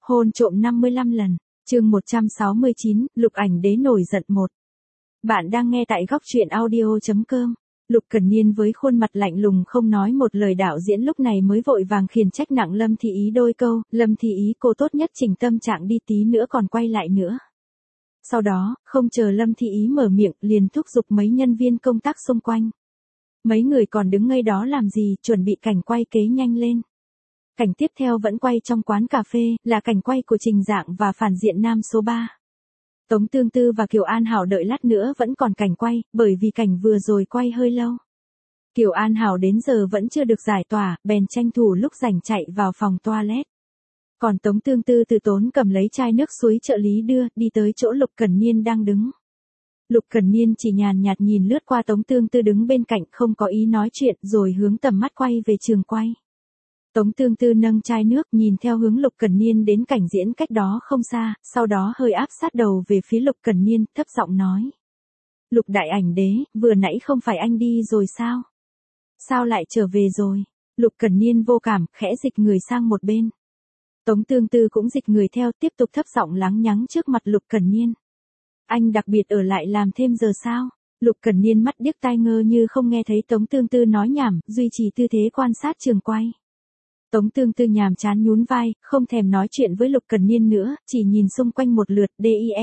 Hôn trộm 55 lần. Chương 169, Lục Ảnh Đế nổi giận 1. Bạn đang nghe tại góc truyện audio.com. Lục Cẩn Niên với khuôn mặt lạnh lùng không nói một lời, đạo diễn lúc này mới vội vàng khiển trách nặng Lâm Thị Ý đôi câu, Lâm Thị Ý cô tốt nhất chỉnh tâm trạng đi, tí nữa còn quay lại nữa. Sau đó, không chờ Lâm Thị Ý mở miệng, liền thúc giục mấy nhân viên công tác xung quanh. Mấy người còn đứng ngây đó làm gì, chuẩn bị cảnh quay kế nhanh lên. Cảnh tiếp theo vẫn quay trong quán cà phê, là cảnh quay của Trình Dạng và phản diện nam số 3. Tống Tương Tư và Kiều An Hảo đợi lát nữa vẫn còn cảnh quay, bởi vì cảnh vừa rồi quay hơi lâu. Kiều An Hảo đến giờ vẫn chưa được giải tỏa, bèn tranh thủ lúc rảnh chạy vào phòng toilet. Còn Tống Tương Tư từ tốn cầm lấy chai nước suối trợ lý đưa, đi tới chỗ Lục Cẩn Niên đang đứng. Lục Cẩn Niên chỉ nhàn nhạt nhìn lướt qua Tống Tương Tư đứng bên cạnh, không có ý nói chuyện, rồi hướng tầm mắt quay về trường quay. Tống Tương Tư nâng chai nước nhìn theo hướng Lục Cẩn Niên đến cảnh diễn cách đó không xa, sau đó hơi áp sát đầu về phía Lục Cẩn Niên, thấp giọng nói. Lục đại ảnh đế, vừa nãy không phải anh đi rồi sao? Sao lại trở về rồi? Lục Cẩn Niên vô cảm, khẽ dịch người sang một bên. Tống Tương Tư cũng dịch người theo, tiếp tục thấp giọng lắng nhắng trước mặt Lục Cẩn Niên. Anh đặc biệt ở lại làm thêm giờ sao? Lục Cẩn Niên mắt điếc tai ngơ như không nghe thấy Tống Tương Tư nói nhảm, duy trì tư thế quan sát trường quay. Tống Tương Tư nhàm chán nhún vai, không thèm nói chuyện với Lục Cẩn Niên nữa, chỉ nhìn xung quanh một lượt,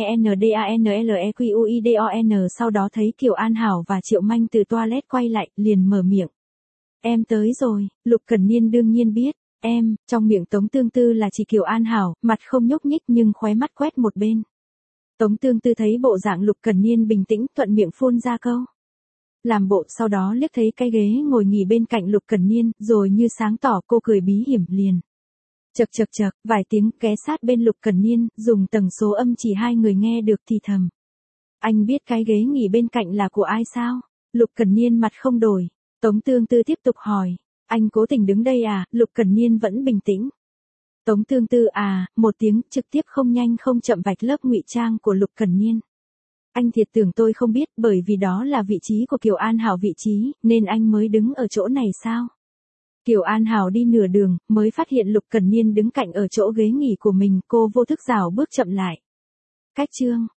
DIENDANLEQUIDON, sau đó thấy Kiều An Hảo và Triệu Manh từ toilet quay lại, liền mở miệng. Em tới rồi. Lục Cẩn Niên đương nhiên biết, em, trong miệng Tống Tương Tư là chỉ Kiều An Hảo, mặt không nhúc nhích nhưng khóe mắt quét một bên. Tống Tương Tư thấy bộ dạng Lục Cẩn Niên bình tĩnh, thuận miệng phun ra câu. Làm bộ, sau đó liếc thấy cái ghế ngồi nghỉ bên cạnh Lục Cẩn Niên, rồi như sáng tỏ cô cười bí hiểm liền. Chậc chậc chậc, vài tiếng ghé sát bên Lục Cẩn Niên, dùng tần số âm chỉ hai người nghe được thì thầm. Anh biết cái ghế nghỉ bên cạnh là của ai sao? Lục Cẩn Niên mặt không đổi. Tống Tương Tư tiếp tục hỏi. Anh cố tình đứng đây à? Lục Cẩn Niên vẫn bình tĩnh. Tống Tương Tư à, một tiếng, trực tiếp không nhanh không chậm vạch lớp ngụy trang của Lục Cẩn Niên. Anh thiệt tưởng tôi không biết, bởi vì đó là vị trí của Kiều An Hảo, vị trí, nên anh mới đứng ở chỗ này sao? Kiều An Hảo đi nửa đường, mới phát hiện Lục Cẩn Niên đứng cạnh ở chỗ ghế nghỉ của mình, cô vô thức rảo bước chậm lại. Cách chương.